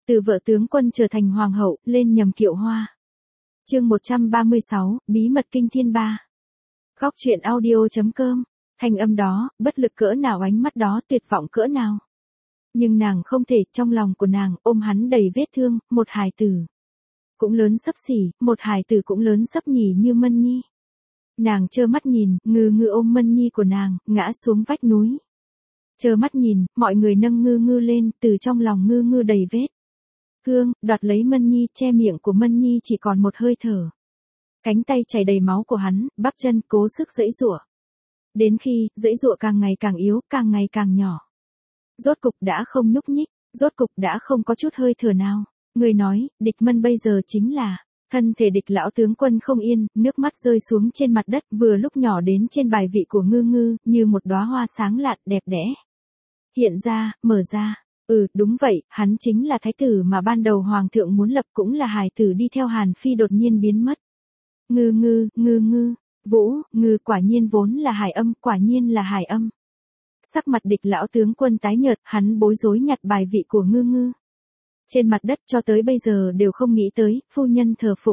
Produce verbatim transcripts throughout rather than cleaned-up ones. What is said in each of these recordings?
từ vợ tướng quân trở thành hoàng hậu, lên nhầm kiệu hoa. Chương một trăm ba mươi sáu, bí mật kinh thiên ba. Góc truyện audio chấm com. Thanh âm đó, bất lực cỡ nào, ánh mắt đó tuyệt vọng cỡ nào. Nhưng nàng không thể, trong lòng của nàng ôm hắn đầy vết thương, một hài tử cũng lớn xấp xỉ, một hài tử cũng lớn xấp nhỉ như Mân Nhi. Nàng trơ mắt nhìn, Ngư Ngư ôm Mân Nhi của nàng, ngã xuống vách núi. Trơ mắt nhìn, mọi người nâng Ngư Ngư lên, từ trong lòng Ngư Ngư đầy vết thương, đoạt lấy Mân Nhi, che miệng của Mân Nhi chỉ còn một hơi thở. Cánh tay chảy đầy máu của hắn, bắp chân cố sức giãy giụa. Đến khi, giãy giụa càng ngày càng yếu, càng ngày càng nhỏ. Rốt cục đã không nhúc nhích, rốt cục đã không có chút hơi thở nào. Người nói, địch Mân bây giờ chính là thân thể địch lão tướng quân không yên, nước mắt rơi xuống trên mặt đất, vừa lúc nhỏ đến trên bài vị của Ngư Ngư, như một đóa hoa sáng lạn đẹp đẽ. Hiện ra, mở ra. Ừ, đúng vậy, hắn chính là thái tử mà ban đầu hoàng thượng muốn lập, cũng là hài tử đi theo Hàn Phi đột nhiên biến mất. Ngư Ngư, Ngư Ngư, Vũ, Ngư, quả nhiên vốn là hài âm, quả nhiên là hài âm. Sắc mặt địch lão tướng quân tái nhợt, hắn bối rối nhặt bài vị của Ngư Ngư. Trên mặt đất cho tới bây giờ đều không nghĩ tới, phu nhân thờ phụng.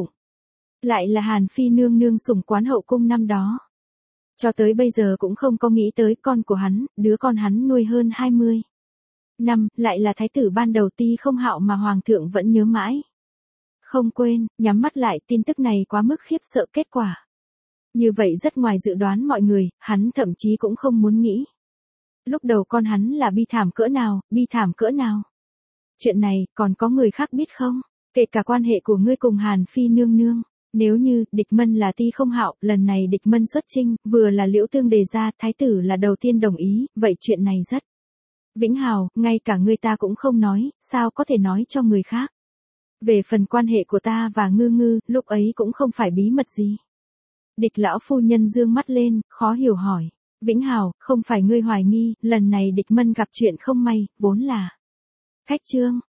Lại là Hàn Phi nương nương sủng quán hậu cung năm đó. Cho tới bây giờ cũng không có nghĩ tới con của hắn, đứa con hắn nuôi hơn hai mươi năm, lại là thái tử ban đầu Ti Không Hạo mà hoàng thượng vẫn nhớ mãi. Không quên, nhắm mắt lại, tin tức này quá mức khiếp sợ kết quả. Như vậy rất ngoài dự đoán mọi người, hắn thậm chí cũng không muốn nghĩ. Lúc đầu con hắn là bi thảm cỡ nào, bi thảm cỡ nào. Chuyện này, còn có người khác biết không? Kể cả quan hệ của ngươi cùng Hàn Phi nương nương. Nếu như, địch Mân là Ti Không Hạo, lần này địch Mân xuất chinh, vừa là Liễu Tương đề ra, thái tử là đầu tiên đồng ý, vậy chuyện này rất Vĩnh Hào, ngay cả ngươi ta cũng không nói, sao có thể nói cho người khác. Về phần quan hệ của ta và Ngư Ngư, lúc ấy cũng không phải bí mật gì. Địch lão phu nhân dương mắt lên, khó hiểu hỏi. Vĩnh Hào, không phải ngươi hoài nghi, lần này địch Mân gặp chuyện không may, vốn là khách trương,